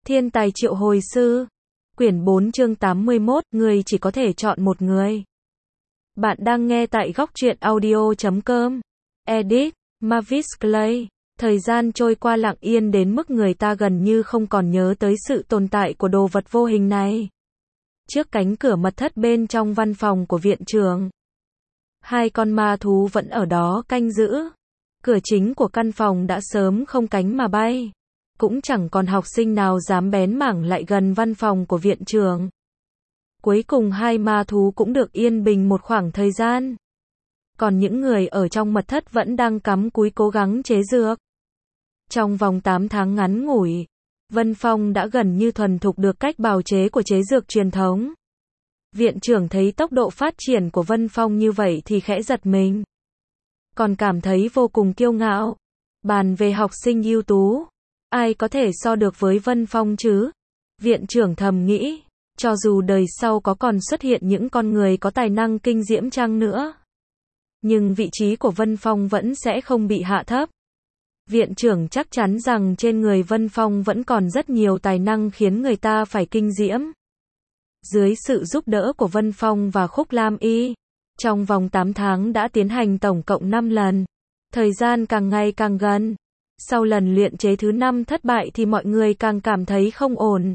Thiên tài triệu hồi sư. Quyển 4 chương 81, người chỉ có thể chọn một người. Bạn đang nghe tại góc truyện audio.com. Edit, Mavis Clay. Thời gian trôi qua lặng yên đến mức người ta gần như không còn nhớ tới sự tồn tại của đồ vật vô hình này. Trước cánh cửa mật thất bên trong văn phòng của viện trưởng, hai con ma thú vẫn ở đó canh giữ. Cửa chính của căn phòng đã sớm không cánh mà bay. Cũng chẳng còn học sinh nào dám bén mảng lại gần văn phòng của viện trưởng. Cuối cùng hai ma thú cũng được yên bình một khoảng thời gian. Còn những người ở trong mật thất vẫn đang cắm cúi cố gắng chế dược. Trong vòng 8 tháng ngắn ngủi, Vân Phong đã gần như thuần thục được cách bào chế của chế dược truyền thống. Viện trưởng thấy tốc độ phát triển của Vân Phong như vậy thì khẽ giật mình. Còn cảm thấy vô cùng kiêu ngạo. Bàn về học sinh ưu tú, ai có thể so được với Vân Phong chứ? Viện trưởng thầm nghĩ, cho dù đời sau có còn xuất hiện những con người có tài năng kinh diễm chăng nữa, nhưng vị trí của Vân Phong vẫn sẽ không bị hạ thấp. Viện trưởng chắc chắn rằng trên người Vân Phong vẫn còn rất nhiều tài năng khiến người ta phải kinh diễm. Dưới sự giúp đỡ của Vân Phong và Khúc Lam Y, trong vòng 8 tháng đã tiến hành tổng cộng 5 lần. Thời gian càng ngày càng gần. Sau lần luyện chế thứ 5 thất bại thì mọi người càng cảm thấy không ổn.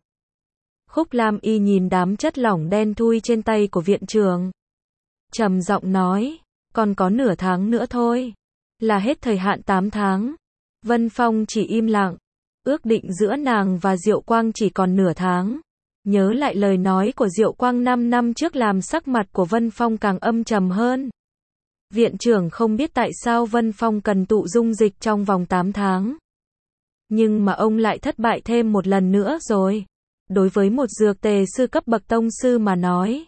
Khúc Lam Y nhìn đám chất lỏng đen thui trên tay của viện trưởng, trầm giọng nói, còn có nửa tháng nữa thôi, là hết thời hạn 8 tháng. Vân Phong chỉ im lặng, ước định giữa nàng và Diệu Quang chỉ còn nửa tháng. Nhớ lại lời nói của Diệu Quang 5 năm trước làm sắc mặt của Vân Phong càng âm trầm hơn. Viện trưởng không biết tại sao Vân Phong cần tụ dung dịch trong vòng 8 tháng. Nhưng mà ông lại thất bại thêm một lần nữa rồi. Đối với một dược tề sư cấp bậc tông sư mà nói,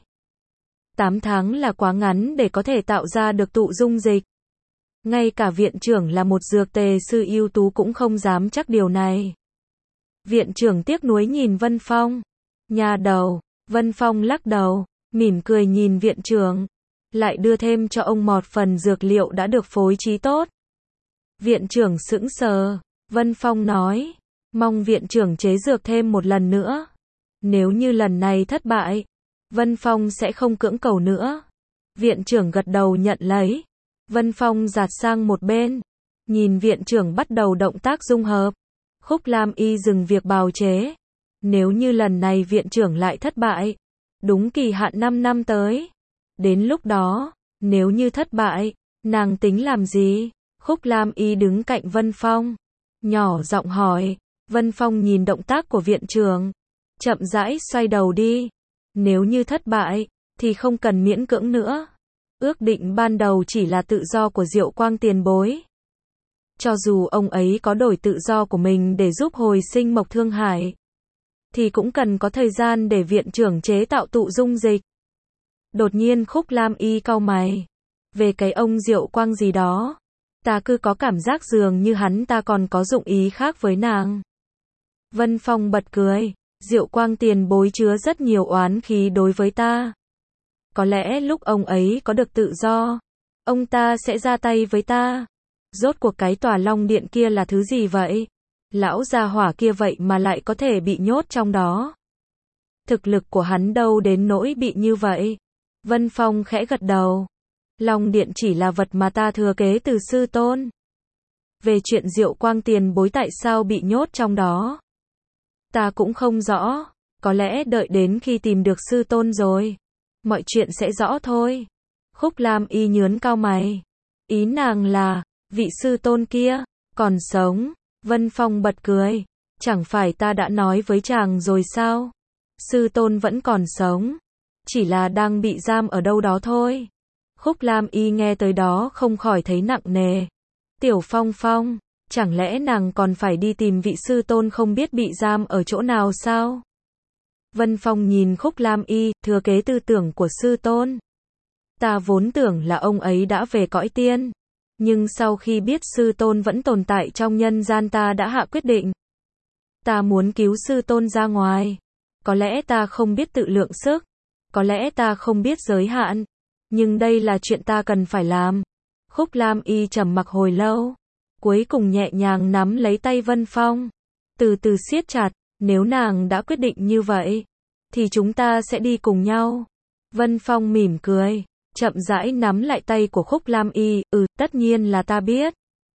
8 tháng là quá ngắn để có thể tạo ra được tụ dung dịch. Ngay cả viện trưởng là một dược tề sư ưu tú cũng không dám chắc điều này. Viện trưởng tiếc nuối nhìn Vân Phong. Nhà đầu. Vân Phong lắc đầu, mỉm cười nhìn viện trưởng, lại đưa thêm cho ông một phần dược liệu đã được phối trí tốt. Viện trưởng sững sờ. Vân Phong nói, mong viện trưởng chế dược thêm một lần nữa. Nếu như lần này thất bại, Vân Phong sẽ không cưỡng cầu nữa. Viện trưởng gật đầu nhận lấy. Vân Phong dạt sang một bên, nhìn viện trưởng bắt đầu động tác dung hợp. Khúc Lam Y dừng việc bào chế. Nếu như lần này viện trưởng lại thất bại, đúng kỳ hạn 5 năm tới, đến lúc đó, nếu như thất bại, nàng tính làm gì? Khúc Lam Y đứng cạnh Vân Phong, nhỏ giọng hỏi. Vân Phong nhìn động tác của viện trưởng, chậm rãi xoay đầu đi. Nếu như thất bại, thì không cần miễn cưỡng nữa. Ước định ban đầu chỉ là tự do của Diệu Quang tiền bối. Cho dù ông ấy có đổi tự do của mình để giúp hồi sinh Mộc Thương Hải, thì cũng cần có thời gian để viện trưởng chế tạo tụ dung dịch. Đột nhiên Khúc Lam Y cau mày. Về cái ông Diệu Quang gì đó, ta cứ có cảm giác dường như hắn ta còn có dụng ý khác với nàng. Vân Phong bật cười. Diệu Quang tiền bối chứa rất nhiều oán khí đối với ta. Có lẽ lúc ông ấy có được tự do, ông ta sẽ ra tay với ta. Rốt cuộc cái tòa Long Điện kia là thứ gì vậy? Lão gia hỏa kia vậy mà lại có thể bị nhốt trong đó. Thực lực của hắn đâu đến nỗi bị như vậy? Vân Phong khẽ gật đầu. Long Điện chỉ là vật mà ta thừa kế từ sư tôn. Về chuyện Diệu Quang tiền bối tại sao bị nhốt trong đó, ta cũng không rõ. Có lẽ đợi đến khi tìm được sư tôn rồi, mọi chuyện sẽ rõ thôi. Khúc Lam Y nhướng cau mày. Ý nàng là, vị sư tôn kia còn sống? Vân Phong bật cười. Chẳng phải ta đã nói với chàng rồi sao? Sư tôn vẫn còn sống, chỉ là đang bị giam ở đâu đó thôi. Khúc Lam Y nghe tới đó không khỏi thấy nặng nề. Tiểu Phong Phong, chẳng lẽ nàng còn phải đi tìm vị sư tôn không biết bị giam ở chỗ nào sao? Vân Phong nhìn Khúc Lam Y, thừa kế tư tưởng của sư tôn. Ta vốn tưởng là ông ấy đã về cõi tiên. Nhưng sau khi biết sư tôn vẫn tồn tại trong nhân gian ta đã hạ quyết định. Ta muốn cứu sư tôn ra ngoài. Có lẽ ta không biết tự lượng sức. Có lẽ ta không biết giới hạn. Nhưng đây là chuyện ta cần phải làm. Khúc Lam Y trầm mặc hồi lâu. Cuối cùng nhẹ nhàng nắm lấy tay Vân Phong. Từ từ siết chặt. Nếu nàng đã quyết định như vậy, thì chúng ta sẽ đi cùng nhau. Vân Phong mỉm cười, chậm rãi nắm lại tay của Khúc Lam Y, tất nhiên là ta biết.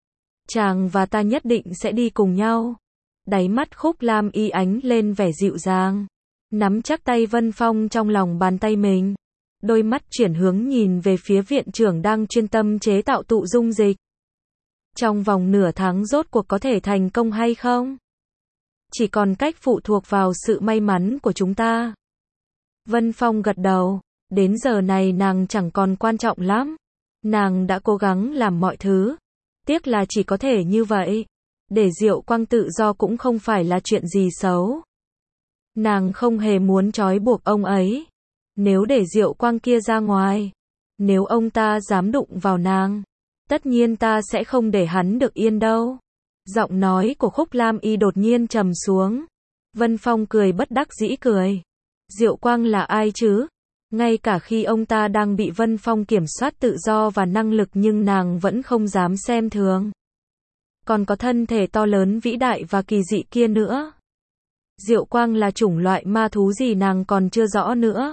Chàng và ta nhất định sẽ đi cùng nhau. Đáy mắt Khúc Lam Y ánh lên vẻ dịu dàng, nắm chắc tay Vân Phong trong lòng bàn tay mình. Đôi mắt chuyển hướng nhìn về phía viện trưởng đang chuyên tâm chế tạo tụ dung dịch. Trong vòng nửa tháng rốt cuộc có thể thành công hay không? Chỉ còn cách phụ thuộc vào sự may mắn của chúng ta. Vân Phong gật đầu, đến giờ này nàng chẳng còn quan trọng lắm. Nàng đã cố gắng làm mọi thứ, tiếc là chỉ có thể như vậy. Để Diệu Quang tự do cũng không phải là chuyện gì xấu. Nàng không hề muốn trói buộc ông ấy. Nếu để Diệu Quang kia ra ngoài, nếu ông ta dám đụng vào nàng, tất nhiên ta sẽ không để hắn được yên đâu. Giọng nói của Khúc Lam Y đột nhiên trầm xuống. Vân Phong cười bất đắc dĩ cười. Diệu Quang là ai chứ? Ngay cả khi ông ta đang bị Vân Phong kiểm soát tự do và năng lực nhưng nàng vẫn không dám xem thường. Còn có thân thể to lớn vĩ đại và kỳ dị kia nữa. Diệu Quang là chủng loại ma thú gì nàng còn chưa rõ nữa.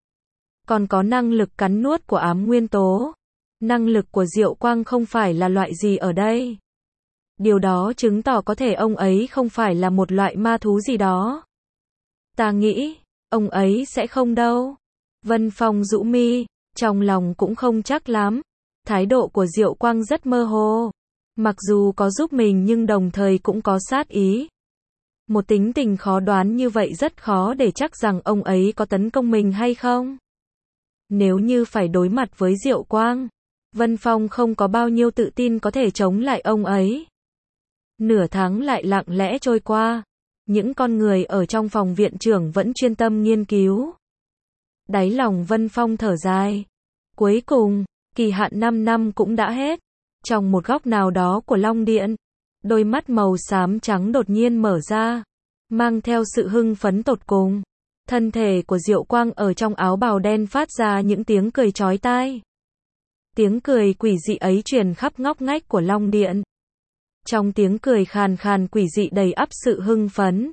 Còn có năng lực cắn nuốt của ám nguyên tố. Năng lực của Diệu Quang không phải là loại gì ở đây. Điều đó chứng tỏ có thể ông ấy không phải là một loại ma thú gì đó. Ta nghĩ, ông ấy sẽ không đâu. Vân Phong rũ mi, trong lòng cũng không chắc lắm. Thái độ của Diệu Quang rất mơ hồ. Mặc dù có giúp mình nhưng đồng thời cũng có sát ý. Một tính tình khó đoán như vậy rất khó để chắc rằng ông ấy có tấn công mình hay không. Nếu như phải đối mặt với Diệu Quang, Vân Phong không có bao nhiêu tự tin có thể chống lại ông ấy. Nửa tháng lại lặng lẽ trôi qua. Những con người ở trong phòng viện trưởng vẫn chuyên tâm nghiên cứu. Đáy lòng Vân Phong thở dài. Cuối cùng, kỳ hạn 5 năm cũng đã hết. Trong một góc nào đó của Long Điện, đôi mắt màu xám trắng đột nhiên mở ra, mang theo sự hưng phấn tột cùng. Thân thể của Diệu Quang ở trong áo bào đen phát ra những tiếng cười chói tai. Tiếng cười quỷ dị ấy truyền khắp ngóc ngách của Long Điện. Trong tiếng cười khàn khàn quỷ dị đầy ắp sự hưng phấn.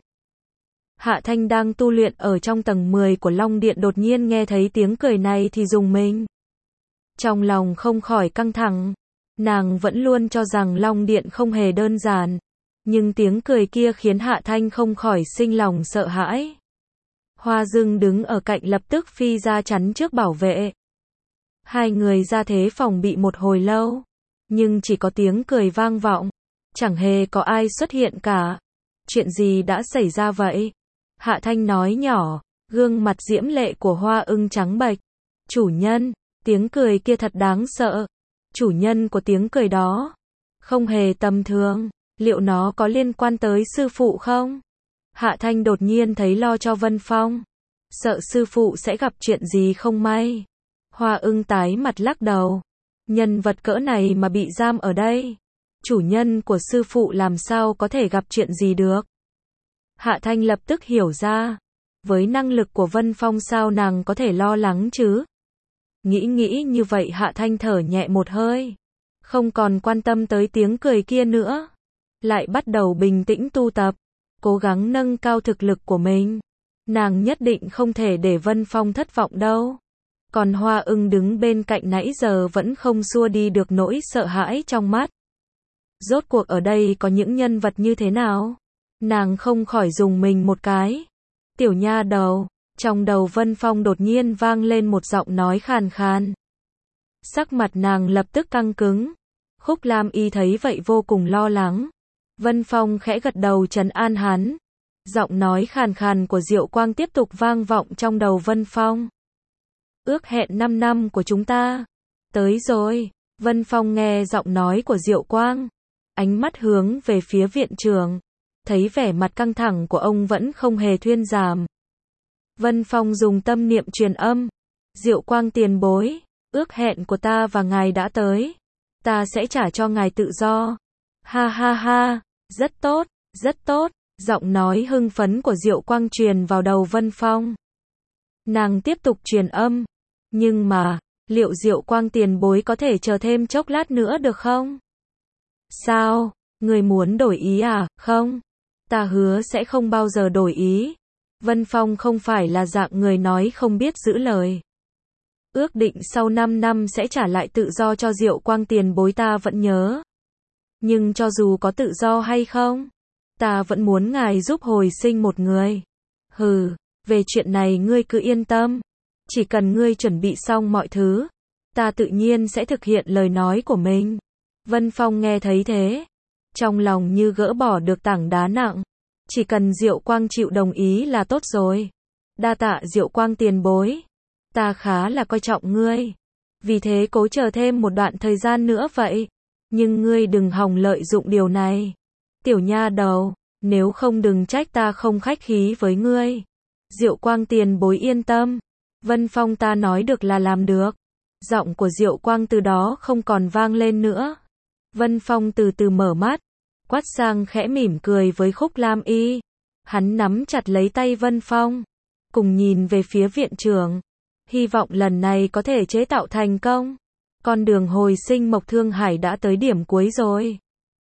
Hạ Thanh đang tu luyện ở trong tầng 10 của Long Điện đột nhiên nghe thấy tiếng cười này thì rùng mình. Trong lòng không khỏi căng thẳng. Nàng vẫn luôn cho rằng Long Điện không hề đơn giản. Nhưng tiếng cười kia khiến Hạ Thanh không khỏi sinh lòng sợ hãi. Hoa Dương đứng ở cạnh lập tức phi ra chắn trước bảo vệ. Hai người ra thế phòng bị một hồi lâu. Nhưng chỉ có tiếng cười vang vọng. Chẳng hề có ai xuất hiện cả. Chuyện gì đã xảy ra vậy? Hạ Thanh nói nhỏ, gương mặt diễm lệ của Hoa Ưng trắng bệch. Chủ nhân, tiếng cười kia thật đáng sợ. Chủ nhân của tiếng cười đó không hề tầm thường, liệu nó có liên quan tới sư phụ không? Hạ Thanh đột nhiên thấy lo cho Vân Phong. Sợ sư phụ sẽ gặp chuyện gì không may. Hoa Ưng tái mặt lắc đầu. Nhân vật cỡ này mà bị giam ở đây. Chủ nhân của sư phụ làm sao có thể gặp chuyện gì được. Hạ Thanh lập tức hiểu ra. Với năng lực của Vân Phong sao nàng có thể lo lắng chứ? Nghĩ như vậy Hạ Thanh thở nhẹ một hơi. Không còn quan tâm tới tiếng cười kia nữa. Lại bắt đầu bình tĩnh tu tập. Cố gắng nâng cao thực lực của mình. Nàng nhất định không thể để Vân Phong thất vọng đâu. Còn Hoa Ưng đứng bên cạnh nãy giờ vẫn không xua đi được nỗi sợ hãi trong mắt. Rốt cuộc ở đây có những nhân vật như thế nào? Nàng không khỏi rùng mình một cái. Tiểu nha đầu. Trong đầu Vân Phong đột nhiên vang lên một giọng nói khàn khàn. Sắc mặt nàng lập tức căng cứng. Khúc Lam Y thấy vậy vô cùng lo lắng. Vân Phong khẽ gật đầu trấn an hắn. Giọng nói khàn khàn của Diệu Quang tiếp tục vang vọng trong đầu Vân Phong. Ước hẹn 5 năm của chúng ta. Tới rồi. Vân Phong nghe giọng nói của Diệu Quang. Ánh mắt hướng về phía viện trưởng. Thấy vẻ mặt căng thẳng của ông vẫn không hề thuyên giảm. Vân Phong dùng tâm niệm truyền âm. Diệu Quang tiền bối. Ước hẹn của ta và ngài đã tới. Ta sẽ trả cho ngài tự do. Ha ha ha. Rất tốt, rất tốt. Giọng nói hưng phấn của Diệu Quang truyền vào đầu Vân Phong. Nàng tiếp tục truyền âm. Nhưng mà, liệu Diệu Quang tiền bối có thể chờ thêm chốc lát nữa được không? Sao? Người muốn đổi ý à? Không. Ta hứa sẽ không bao giờ đổi ý. Vân Phong không phải là dạng người nói không biết giữ lời. Ước định sau 5 năm sẽ trả lại tự do cho Diệu Quang tiền bối ta vẫn nhớ. Nhưng cho dù có tự do hay không, ta vẫn muốn ngài giúp hồi sinh một người. Hừ, về chuyện này ngươi cứ yên tâm. Chỉ cần ngươi chuẩn bị xong mọi thứ, ta tự nhiên sẽ thực hiện lời nói của mình. Vân Phong nghe thấy thế, trong lòng như gỡ bỏ được tảng đá nặng. Chỉ cần Diệu Quang chịu đồng ý là tốt rồi. Đa tạ Diệu Quang tiền bối. Ta khá là coi trọng ngươi. Vì thế cố chờ thêm một đoạn thời gian nữa vậy. Nhưng ngươi đừng hòng lợi dụng điều này. Tiểu nha đầu, nếu không đừng trách ta không khách khí với ngươi. Diệu Quang tiền bối yên tâm. Vân Phong ta nói được là làm được. Giọng của Diệu Quang từ đó không còn vang lên nữa. Vân Phong từ từ mở mắt. Quát sang khẽ mỉm cười với Khúc Lam Y. Hắn nắm chặt lấy tay Vân Phong. Cùng nhìn về phía viện trưởng. Hy vọng lần này có thể chế tạo thành công. Con đường hồi sinh Mộc Thương Hải đã tới điểm cuối rồi.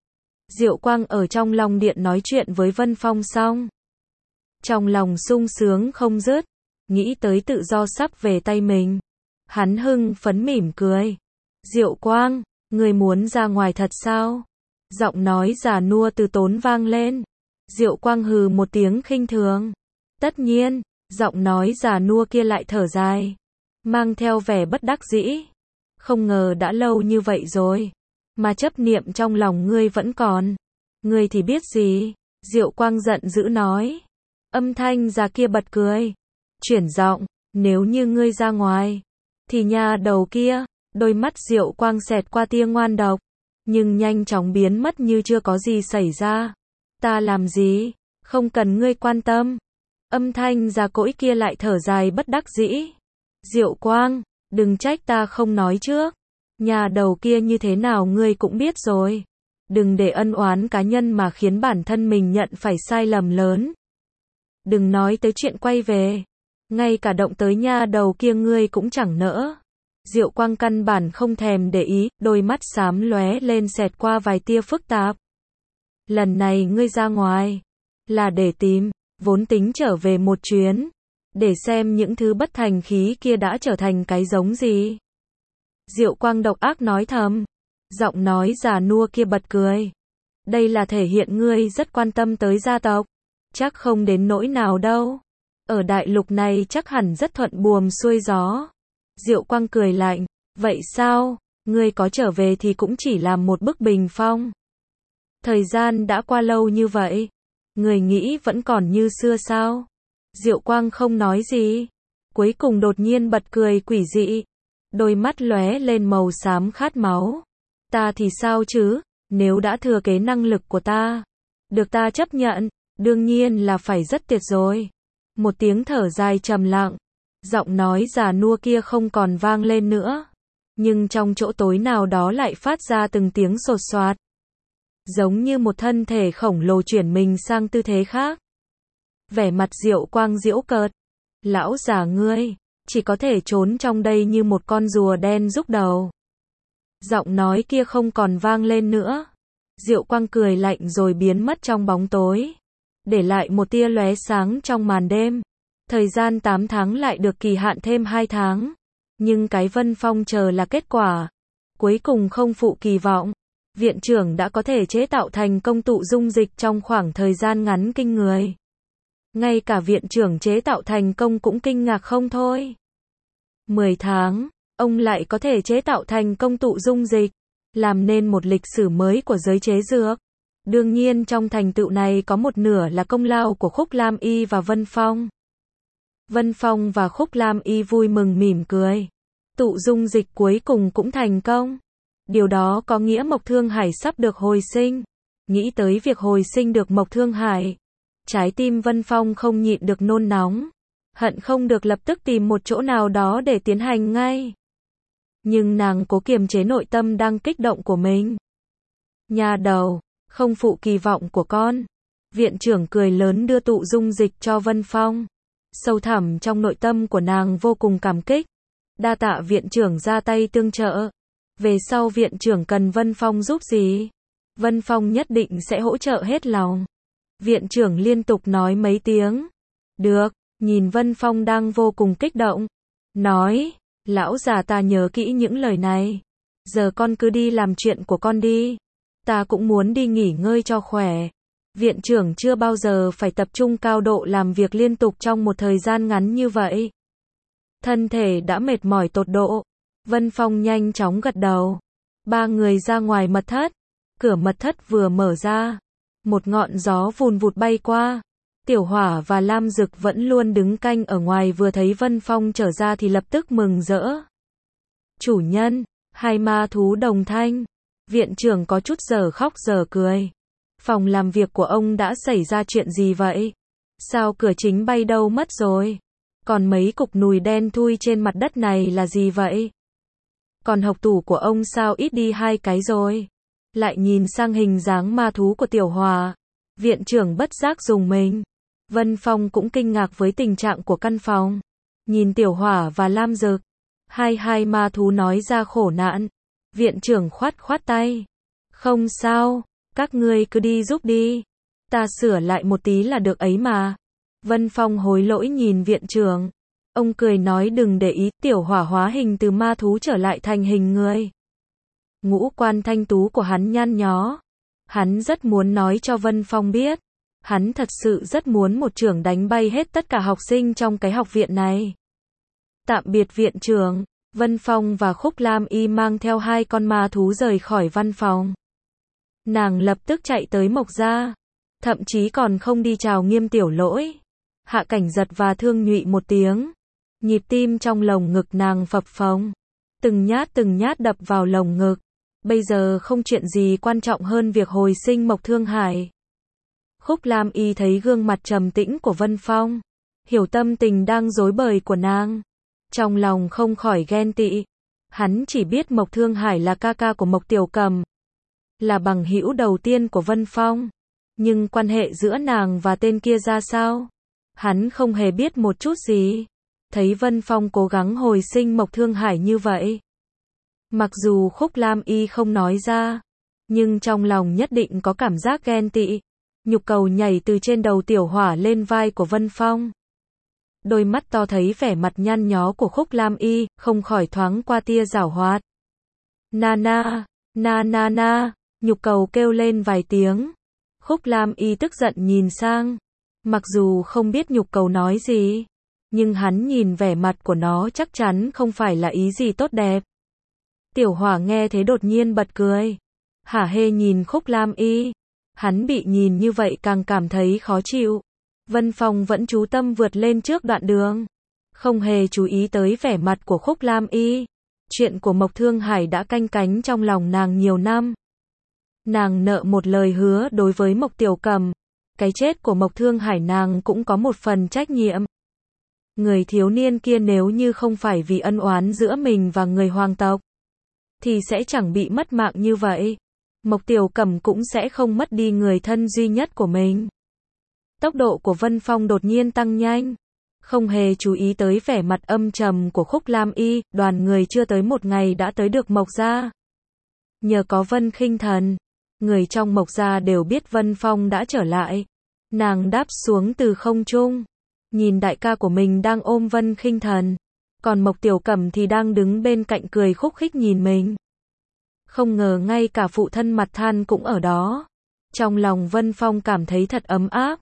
Diệu Quang ở trong Long Điện nói chuyện với Vân Phong xong. Trong lòng sung sướng không dứt. Nghĩ tới tự do sắp về tay mình. Hắn hưng phấn mỉm cười. Diệu Quang, người muốn ra ngoài thật sao? Giọng nói già nua từ tốn vang lên. Diệu Quang hừ một tiếng khinh thường. Tất nhiên, giọng nói già nua kia lại thở dài. Mang theo vẻ bất đắc dĩ. Không ngờ đã lâu như vậy rồi. Mà chấp niệm trong lòng ngươi vẫn còn. Ngươi thì biết gì? Diệu Quang giận dữ nói. Âm thanh già kia bật cười. Chuyển giọng, nếu như ngươi ra ngoài. Thì nhà đầu kia, đôi mắt Diệu Quang xẹt qua tia ngoan độc. Nhưng nhanh chóng biến mất như chưa có gì xảy ra. Ta làm gì? Không cần ngươi quan tâm. Âm thanh già cỗi kia lại thở dài bất đắc dĩ. Diệu Quang, đừng trách ta không nói trước. Nhà đầu kia như thế nào ngươi cũng biết rồi. Đừng để ân oán cá nhân mà khiến bản thân mình nhận phải sai lầm lớn. Đừng nói tới chuyện quay về. Ngay cả động tới nha đầu kia ngươi cũng chẳng nỡ. Diệu Quang căn bản không thèm để ý, đôi mắt xám lóe lên xẹt qua vài tia phức tạp. Lần này ngươi ra ngoài, là để tìm, vốn tính trở về một chuyến, để xem những thứ bất thành khí kia đã trở thành cái giống gì. Diệu Quang độc ác nói thầm, giọng nói già nua kia bật cười. Đây là thể hiện ngươi rất quan tâm tới gia tộc, chắc không đến nỗi nào đâu. Ở đại lục này chắc hẳn rất thuận buồm xuôi gió. Diệu Quang cười lạnh, vậy sao, ngươi có trở về thì cũng chỉ làm một bức bình phong. Thời gian đã qua lâu như vậy, người nghĩ vẫn còn như xưa sao? Diệu Quang không nói gì, cuối cùng đột nhiên bật cười quỷ dị, đôi mắt lóe lên màu xám khát máu. Ta thì sao chứ, nếu đã thừa kế năng lực của ta, được ta chấp nhận, đương nhiên là phải rất tuyệt rồi. Một tiếng thở dài trầm lặng, giọng nói già nua kia không còn vang lên nữa, nhưng trong chỗ tối nào đó lại phát ra từng tiếng sột soạt. Giống như một thân thể khổng lồ chuyển mình sang tư thế khác. Vẻ mặt Diệu Quang giễu cợt. Lão già ngươi, chỉ có thể trốn trong đây như một con rùa đen rúc đầu. Giọng nói kia không còn vang lên nữa. Diệu Quang cười lạnh rồi biến mất trong bóng tối, để lại một tia lóe sáng trong màn đêm. Thời gian 8 tháng lại được kỳ hạn thêm 2 tháng. Nhưng cái Vân Phong chờ là kết quả. Cuối cùng không phụ kỳ vọng. Viện trưởng đã có thể chế tạo thành công tụ dung dịch trong khoảng thời gian ngắn kinh người. Ngay cả viện trưởng chế tạo thành công cũng kinh ngạc không thôi. 10 tháng, ông lại có thể chế tạo thành công tụ dung dịch, làm nên một lịch sử mới của giới chế dược. Đương nhiên trong thành tựu này có một nửa là công lao của Khúc Lam Y và Vân Phong. Vân Phong và Khúc Lam Y vui mừng mỉm cười. Tụ dung dịch cuối cùng cũng thành công. Điều đó có nghĩa Mộc Thương Hải sắp được hồi sinh. Nghĩ tới việc hồi sinh được Mộc Thương Hải, trái tim Vân Phong không nhịn được nôn nóng. Hận không được lập tức tìm một chỗ nào đó để tiến hành ngay. Nhưng nàng cố kiềm chế nội tâm đang kích động của mình. Nhà đầu, không phụ kỳ vọng của con. Viện trưởng cười lớn đưa tụ dung dịch cho Vân Phong. Sâu thẳm trong nội tâm của nàng vô cùng cảm kích. Đa tạ viện trưởng ra tay tương trợ. Về sau viện trưởng cần Vân Phong giúp gì, Vân Phong nhất định sẽ hỗ trợ hết lòng. Viện trưởng liên tục nói mấy tiếng. Được, nhìn Vân Phong đang vô cùng kích động. Nói, lão già ta nhớ kỹ những lời này. Giờ con cứ đi làm chuyện của con đi. Ta cũng muốn đi nghỉ ngơi cho khỏe. Viện trưởng chưa bao giờ phải tập trung cao độ làm việc liên tục trong một thời gian ngắn như vậy. Thân thể đã mệt mỏi tột độ. Vân Phong nhanh chóng gật đầu. Ba người ra ngoài mật thất. Cửa mật thất vừa mở ra. Một ngọn gió vùn vụt bay qua. Tiểu Hỏa và Lam Dực vẫn luôn đứng canh ở ngoài, vừa thấy Vân Phong trở ra thì lập tức mừng rỡ. Chủ nhân, hai ma thú đồng thanh. Viện trưởng có chút giờ khóc giờ cười. Phòng làm việc của ông đã xảy ra chuyện gì vậy? Sao cửa chính bay đâu mất rồi? Còn mấy cục nùi đen thui trên mặt đất này là gì vậy? Còn hộc tủ của ông sao ít đi 2 cái rồi? Lại nhìn sang hình dáng ma thú của Tiểu Hỏa. Viện trưởng bất giác rùng mình. Vân Phong cũng kinh ngạc với tình trạng của căn phòng. Nhìn Tiểu Hỏa và Lam Dực. Hai ma thú nói ra khổ nạn. Viện trưởng khoát tay. Không sao, các ngươi cứ đi giúp đi. Ta sửa lại một tí là được ấy mà. Vân Phong hối lỗi nhìn viện trưởng. Ông cười nói đừng để ý, Tiểu Hỏa hóa hình từ ma thú trở lại thành hình người. Ngũ quan thanh tú của hắn nhăn nhó. Hắn rất muốn nói cho Vân Phong biết. Hắn thật sự rất muốn một chưởng đánh bay hết tất cả học sinh trong cái học viện này. Tạm biệt viện trưởng. Vân Phong và Khúc Lam Y mang theo 2 con ma thú rời khỏi văn phòng. Nàng lập tức chạy tới Mộc gia. Thậm chí còn không đi chào Nghiêm Tiểu Lỗi. Hạ Cảnh Giật và Thương Nhụy một tiếng. Nhịp tim trong lồng ngực nàng phập phồng. Từng nhát đập vào lồng ngực. Bây giờ không chuyện gì quan trọng hơn việc hồi sinh Mộc Thương Hải. Khúc Lam Y thấy gương mặt trầm tĩnh của Vân Phong. Hiểu tâm tình đang rối bời của nàng. Trong lòng không khỏi ghen tị. Hắn chỉ biết Mộc Thương Hải là ca ca của Mộc Tiểu Cầm. Là bằng hữu đầu tiên của Vân Phong. Nhưng quan hệ giữa nàng và tên kia ra sao? Hắn không hề biết một chút gì. Thấy Vân Phong cố gắng hồi sinh Mộc Thương Hải như vậy. Mặc dù Khúc Lam Y không nói ra. Nhưng trong lòng nhất định có cảm giác ghen tị. Nhục cầu nhảy từ trên đầu Tiểu Hỏa lên vai của Vân Phong. Đôi mắt to thấy vẻ mặt nhăn nhó của Khúc Lam Y, không khỏi thoáng qua tia giảo hoạt. Na, nhục cầu kêu lên vài tiếng. Khúc Lam Y tức giận nhìn sang. Mặc dù không biết nhục cầu nói gì, nhưng hắn nhìn vẻ mặt của nó chắc chắn không phải là ý gì tốt đẹp. Tiểu Hỏa nghe thế đột nhiên bật cười. Hả hê nhìn Khúc Lam Y. Hắn bị nhìn như vậy càng cảm thấy khó chịu. Vân Phong vẫn chú tâm vượt lên trước đoạn đường. Không hề chú ý tới vẻ mặt của Khúc Lam Y. Chuyện của Mộc Thương Hải đã canh cánh trong lòng nàng nhiều năm. Nàng nợ một lời hứa đối với Mộc Tiểu Cầm. Cái chết của Mộc Thương Hải nàng cũng có một phần trách nhiệm. Người thiếu niên kia nếu như không phải vì ân oán giữa mình và người hoàng tộc, thì sẽ chẳng bị mất mạng như vậy. Mộc Tiểu Cầm cũng sẽ không mất đi người thân duy nhất của mình. Tốc độ của Vân Phong đột nhiên tăng nhanh. Không hề chú ý tới vẻ mặt âm trầm của Khúc Lam Y, đoàn người chưa tới một ngày đã tới được Mộc gia. Nhờ có Vân Khinh Thần, người trong Mộc gia đều biết Vân Phong đã trở lại. Nàng đáp xuống từ không trung, nhìn đại ca của mình đang ôm Vân Khinh Thần, còn Mộc Tiểu Cẩm thì đang đứng bên cạnh cười khúc khích nhìn mình. Không ngờ ngay cả phụ thân mặt than cũng ở đó. Trong lòng Vân Phong cảm thấy thật ấm áp.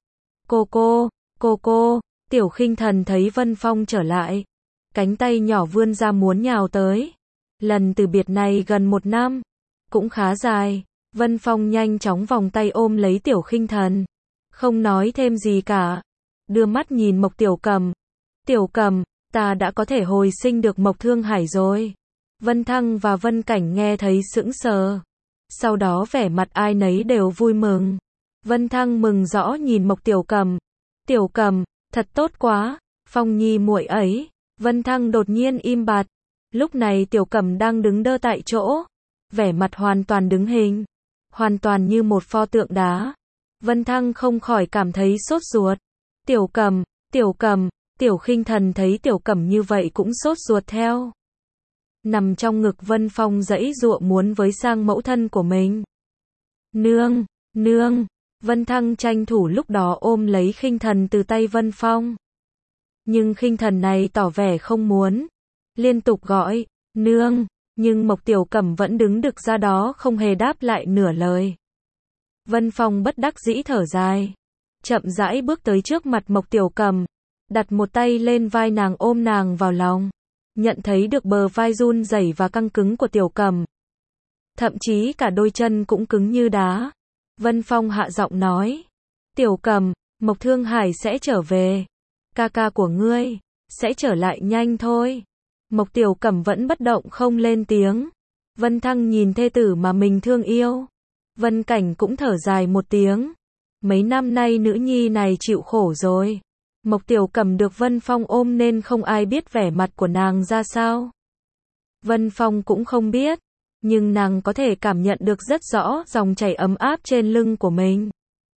Cô, Tiểu Khinh Thần thấy Vân Phong trở lại, cánh tay nhỏ vươn ra muốn nhào tới. Lần từ biệt này gần 1 năm, cũng khá dài. Vân Phong nhanh chóng vòng tay ôm lấy Tiểu Khinh Thần, không nói thêm gì cả. Đưa mắt nhìn Mộc Tiểu Cầm. Tiểu Cầm, ta đã có thể hồi sinh được Mộc Thương Hải rồi. Vân Thăng và Vân Cảnh nghe thấy sững sờ. Sau đó vẻ mặt ai nấy đều vui mừng. Vân Thăng mừng rõ nhìn Mộc Tiểu Cầm. Tiểu Cầm, thật tốt quá, Phong Nhi muội ấy. Vân Thăng đột nhiên im bặt. Lúc này Tiểu Cầm đang đứng đơ tại chỗ, vẻ mặt hoàn toàn đứng hình, hoàn toàn như một pho tượng đá. Vân Thăng không khỏi cảm thấy sốt ruột. Tiểu Cầm, Tiểu Khinh Thần thấy Tiểu Cầm như vậy cũng sốt ruột theo. Nằm trong ngực Vân Phong giãy giụa muốn với sang mẫu thân của mình. Nương, Vân Thăng tranh thủ lúc đó ôm lấy Khinh Thần từ tay Vân Phong. Nhưng Khinh Thần này tỏ vẻ không muốn, liên tục gọi, nương, nhưng Mộc Tiểu Cẩm vẫn đứng đực ra đó không hề đáp lại nửa lời. Vân Phong bất đắc dĩ thở dài, chậm rãi bước tới trước mặt Mộc Tiểu Cẩm, đặt một tay lên vai nàng ôm nàng vào lòng, nhận thấy được bờ vai run rẩy và căng cứng của Tiểu Cẩm. Thậm chí cả đôi chân cũng cứng như đá. Vân Phong hạ giọng nói, Tiểu Cẩm, Mộc Thương Hải sẽ trở về. Ca ca của ngươi sẽ trở lại nhanh thôi. Mộc Tiểu Cẩm vẫn bất động không lên tiếng. Vân Thăng nhìn thê tử mà mình thương yêu. Vân Cảnh cũng thở dài một tiếng. Mấy năm nay nữ nhi này chịu khổ rồi. Mộc Tiểu Cẩm được Vân Phong ôm nên không ai biết vẻ mặt của nàng ra sao. Vân Phong cũng không biết, nhưng nàng có thể cảm nhận được rất rõ dòng chảy ấm áp trên lưng của mình.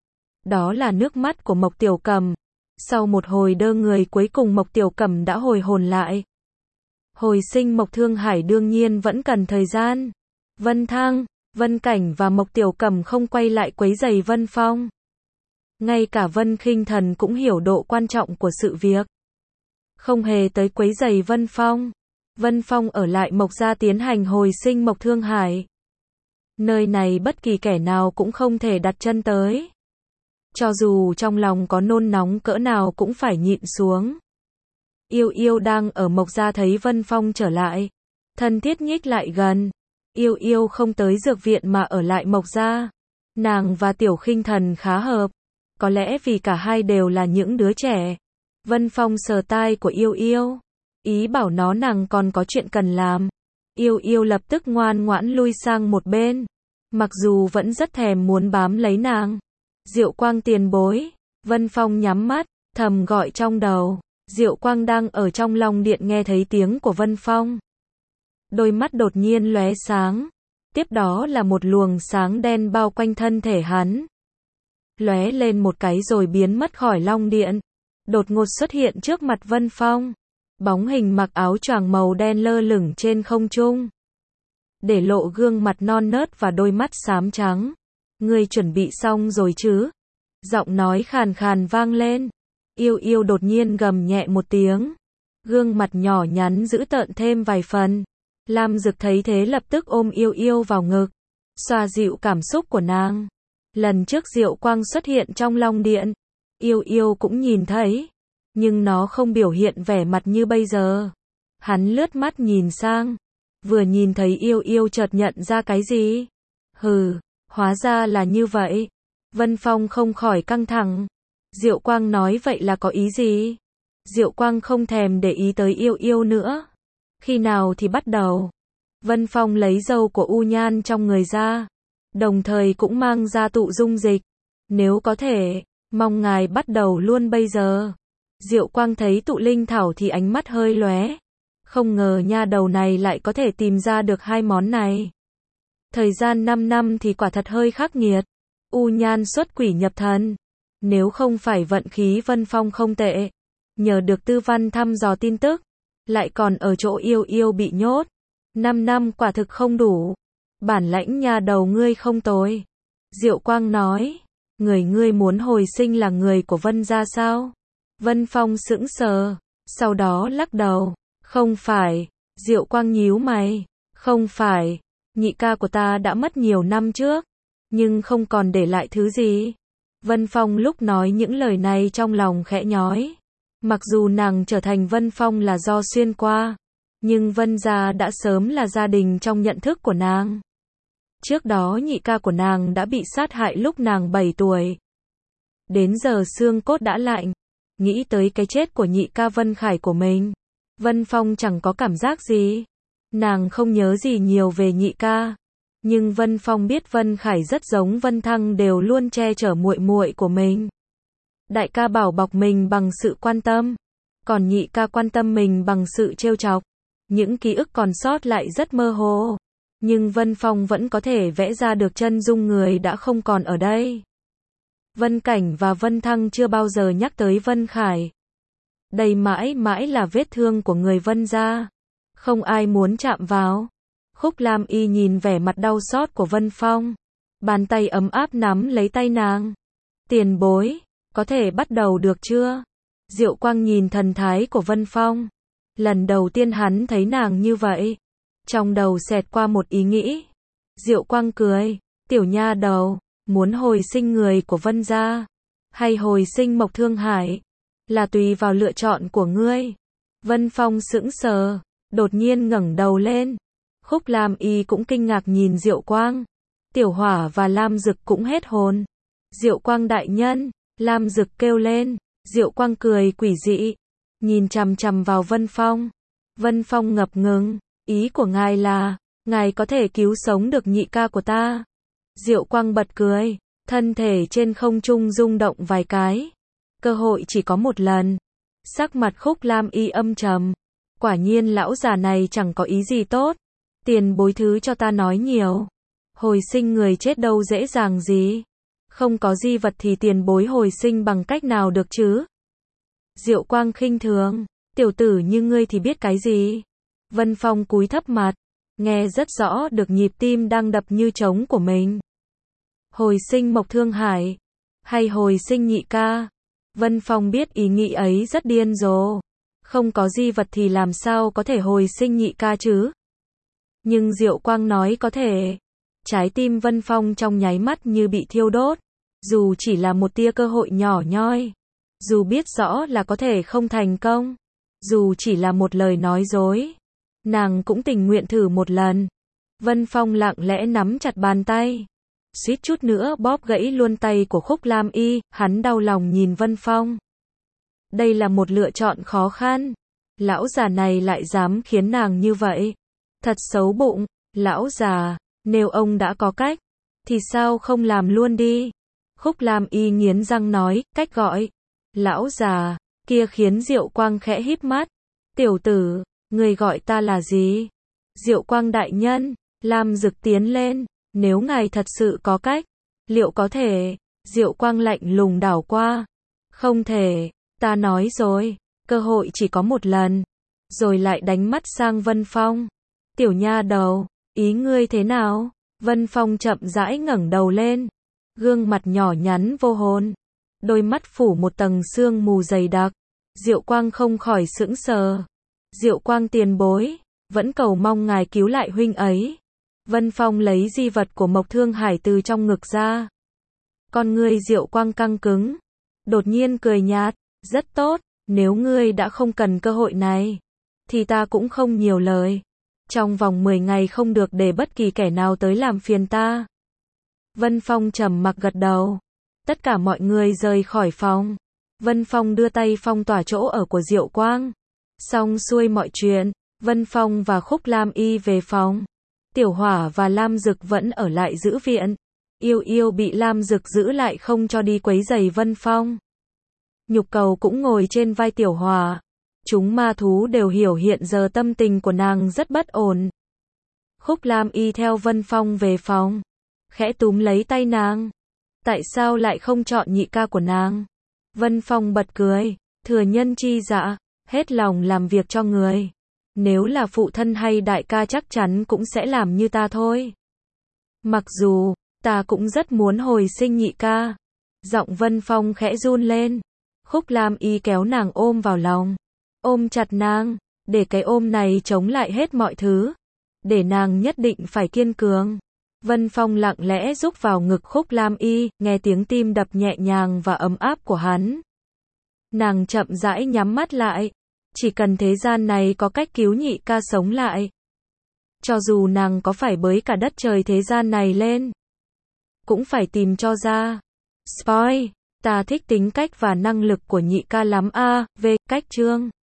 Đó là nước mắt của Mộc Tiểu Cẩm. Sau một hồi đơ người cuối cùng Mộc Tiểu Cẩm đã hồi hồn lại. Hồi sinh Mộc Thương Hải đương nhiên vẫn cần thời gian. Vân Thăng, Vân Cảnh và Mộc Tiểu Cẩm không quay lại quấy rầy Vân Phong. Ngay cả Vân Khinh Thần cũng hiểu độ quan trọng của sự việc. Không hề tới quấy rầy Vân Phong. Vân Phong ở lại Mộc gia tiến hành hồi sinh Mộc Thương Hải. Nơi này bất kỳ kẻ nào cũng không thể đặt chân tới. Cho dù trong lòng có nôn nóng cỡ nào cũng phải nhịn xuống. Yêu Yêu đang ở Mộc gia thấy Vân Phong trở lại, thân thiết nhích lại gần. Yêu Yêu không tới dược viện mà ở lại Mộc gia. Nàng và Tiểu Khinh Thần khá hợp, có lẽ vì cả hai đều là những đứa trẻ. Vân Phong sờ tai của Yêu Yêu, ý bảo nó nàng còn có chuyện cần làm. Yêu Yêu lập tức ngoan ngoãn lui sang một bên, mặc dù vẫn rất thèm muốn bám lấy nàng. Diệu Quang tiền bối. Vân Phong nhắm mắt, thầm gọi trong đầu. Diệu Quang đang ở trong Long Điện nghe thấy tiếng của Vân Phong. Đôi mắt đột nhiên lóe sáng. Tiếp đó là một luồng sáng đen bao quanh thân thể hắn. Lóe lên một cái rồi biến mất khỏi Long Điện. Đột ngột xuất hiện trước mặt Vân Phong. Bóng hình mặc áo choàng màu đen lơ lửng trên không trung, để lộ gương mặt non nớt và đôi mắt xám trắng. Ngươi chuẩn bị xong rồi chứ? Giọng nói khàn khàn vang lên. Yêu Yêu đột nhiên gầm nhẹ một tiếng. Gương mặt nhỏ nhắn dữ tợn thêm vài phần. Lam Dực thấy thế lập tức ôm Yêu Yêu vào ngực, xoa dịu cảm xúc của nàng. Lần trước Diệu Quang xuất hiện trong Long Điện, Yêu Yêu cũng nhìn thấy, nhưng nó không biểu hiện vẻ mặt như bây giờ. Hắn lướt mắt nhìn sang, vừa nhìn thấy Yêu Yêu chợt nhận ra cái gì. Hừ, hóa ra là như vậy. Vân Phong không khỏi căng thẳng. Diệu Quang nói vậy là có ý gì? Diệu Quang không thèm để ý tới Yêu Yêu nữa. Khi nào thì bắt đầu? Vân Phong lấy dâu của U Nhan trong người ra, đồng thời cũng mang ra tụ dung dịch. Nếu có thể, mong ngài bắt đầu luôn bây giờ. Diệu Quang thấy tụ linh thảo thì ánh mắt hơi lóe. Không ngờ nha đầu này lại có thể tìm ra được hai món này. Thời gian 5 năm thì quả thật hơi khắc nghiệt. U Nhan xuất quỷ nhập thần. Nếu không phải vận khí Vân Phong không tệ, nhờ được Tư Văn thăm dò tin tức, lại còn ở chỗ Yêu Yêu bị nhốt. 5 năm quả thực không đủ. Bản lãnh nhà đầu ngươi không tồi. Diệu Quang nói, người ngươi muốn hồi sinh là người của Vân gia sao? Vân Phong sững sờ, sau đó lắc đầu, không phải. Diệu Quang nhíu mày, không phải, nhị ca của ta đã mất nhiều năm trước, nhưng không còn để lại thứ gì. Vân Phong lúc nói những lời này trong lòng khẽ nhói. Mặc dù nàng trở thành Vân Phong là do xuyên qua, nhưng Vân gia đã sớm là gia đình trong nhận thức của nàng. Trước đó nhị ca của nàng đã bị sát hại lúc nàng 7 tuổi. Đến giờ xương cốt đã lạnh. Nghĩ tới cái chết của nhị ca Vân Khải của mình, Vân Phong chẳng có cảm giác gì. Nàng không nhớ gì nhiều về nhị ca, nhưng Vân Phong biết Vân Khải rất giống Vân Thăng, đều luôn che chở muội muội của mình. Đại ca bảo bọc mình bằng sự quan tâm, còn nhị ca quan tâm mình bằng sự trêu chọc. Những ký ức còn sót lại rất mơ hồ, nhưng Vân Phong vẫn có thể vẽ ra được chân dung người đã không còn ở đây. Vân Cảnh và Vân Thăng chưa bao giờ nhắc tới Vân Khải. Đây mãi mãi là vết thương của người Vân gia, không ai muốn chạm vào. Khúc Lam Y nhìn vẻ mặt đau xót của Vân Phong, bàn tay ấm áp nắm lấy tay nàng. Tiền bối, có thể bắt đầu được chưa? Diệu Quang nhìn thần thái của Vân Phong. Lần đầu tiên hắn thấy nàng như vậy. Trong đầu xẹt qua một ý nghĩ. Diệu Quang cười, tiểu nha đầu, muốn hồi sinh người của Vân gia, hay hồi sinh Mộc Thương Hải, là tùy vào lựa chọn của ngươi. Vân Phong sững sờ, đột nhiên ngẩng đầu lên. Khúc Lam Y cũng kinh ngạc nhìn Diệu Quang. Tiểu Hỏa và Lam Dực cũng hết hồn. Diệu Quang đại nhân, Lam Dực kêu lên. Diệu Quang cười quỷ dị, nhìn chằm chằm vào Vân Phong. Vân Phong ngập ngừng, ý của ngài là, ngài có thể cứu sống được nhị ca của ta. Diệu Quang bật cười, thân thể trên không trung rung động vài cái. Cơ hội chỉ có một lần. Sắc mặt Khúc Lam Y âm trầm. Quả nhiên lão già này chẳng có ý gì tốt. Tiền bối thứ cho ta nói nhiều. Hồi sinh người chết đâu dễ dàng gì. Không có di vật thì tiền bối hồi sinh bằng cách nào được chứ? Diệu Quang khinh thường, tiểu tử như ngươi thì biết cái gì? Vân Phong cúi thấp mặt, nghe rất rõ được nhịp tim đang đập như trống của mình. Hồi sinh Mộc Thương Hải, hay hồi sinh nhị ca? Vân Phong biết ý nghĩ ấy rất điên rồ. Không có di vật thì làm sao có thể hồi sinh nhị ca chứ? Nhưng Diệu Quang nói có thể. Trái tim Vân Phong trong nháy mắt như bị thiêu đốt. Dù chỉ là một tia cơ hội nhỏ nhoi. Dù biết rõ là có thể không thành công. Dù chỉ là một lời nói dối. Nàng cũng tình nguyện thử một lần. Vân Phong lặng lẽ nắm chặt bàn tay. Suýt chút nữa bóp gãy luôn tay của Khúc Lam Y. Hắn đau lòng nhìn Vân Phong. Đây là một lựa chọn khó khăn. Lão già này lại dám khiến nàng như vậy. Thật xấu bụng. Lão già, nếu ông đã có cách, thì sao không làm luôn đi? Khúc Lam Y nghiến răng nói, cách gọi. Lão già, kia khiến Diệu Quang khẽ híp mắt. Tiểu tử, người gọi ta là gì? Diệu Quang đại nhân, Lam Dực tiến lên. Nếu ngài thật sự có cách, liệu có thể? Diệu Quang lạnh lùng đảo qua. Không thể, ta nói rồi, cơ hội chỉ có một lần. Rồi lại đánh mắt sang Vân Phong. Tiểu nha đầu, ý ngươi thế nào? Vân Phong chậm rãi ngẩng đầu lên. Gương mặt nhỏ nhắn vô hồn. Đôi mắt phủ một tầng sương mù dày đặc. Diệu Quang không khỏi sững sờ. Diệu Quang tiền bối, vẫn cầu mong ngài cứu lại huynh ấy. Vân Phong lấy di vật của Mộc Thương Hải từ trong ngực ra. Con ngươi Diệu Quang căng cứng. Đột nhiên cười nhạt, rất tốt, nếu ngươi đã không cần cơ hội này, thì ta cũng không nhiều lời. Trong vòng 10 ngày không được để bất kỳ kẻ nào tới làm phiền ta. Vân Phong trầm mặc gật đầu. Tất cả mọi người rời khỏi phòng. Vân Phong đưa tay phong tỏa chỗ ở của Diệu Quang. Xong xuôi mọi chuyện, Vân Phong và Khúc Lam Y về phòng. Tiểu Hỏa và Lam Dực vẫn ở lại giữ viện. Yêu Yêu bị Lam Dực giữ lại không cho đi quấy rầy Vân Phong. Nhục Cầu cũng ngồi trên vai Tiểu Hỏa. Chúng ma thú đều hiểu hiện giờ tâm tình của nàng rất bất ổn. Khúc Lam Y theo Vân Phong về phòng. Khẽ túm lấy tay nàng. Tại sao lại không chọn nhị ca của nàng? Vân Phong bật cười. Thừa nhân chi dạ, hết lòng làm việc cho người. Nếu là phụ thân hay đại ca chắc chắn cũng sẽ làm như ta thôi. Mặc dù, ta cũng rất muốn hồi sinh nhị ca. Giọng Vân Phong khẽ run lên. Khúc Lam Y kéo nàng ôm vào lòng. Ôm chặt nàng, để cái ôm này chống lại hết mọi thứ. Để nàng nhất định phải kiên cường. Vân Phong lặng lẽ rúc vào ngực Khúc Lam Y, nghe tiếng tim đập nhẹ nhàng và ấm áp của hắn. Nàng chậm rãi nhắm mắt lại. Chỉ cần thế gian này có cách cứu nhị ca sống lại. Cho dù nàng có phải bới cả đất trời thế gian này lên, cũng phải tìm cho ra. Spoil, ta thích tính cách và năng lực của nhị ca lắm a. Cách chương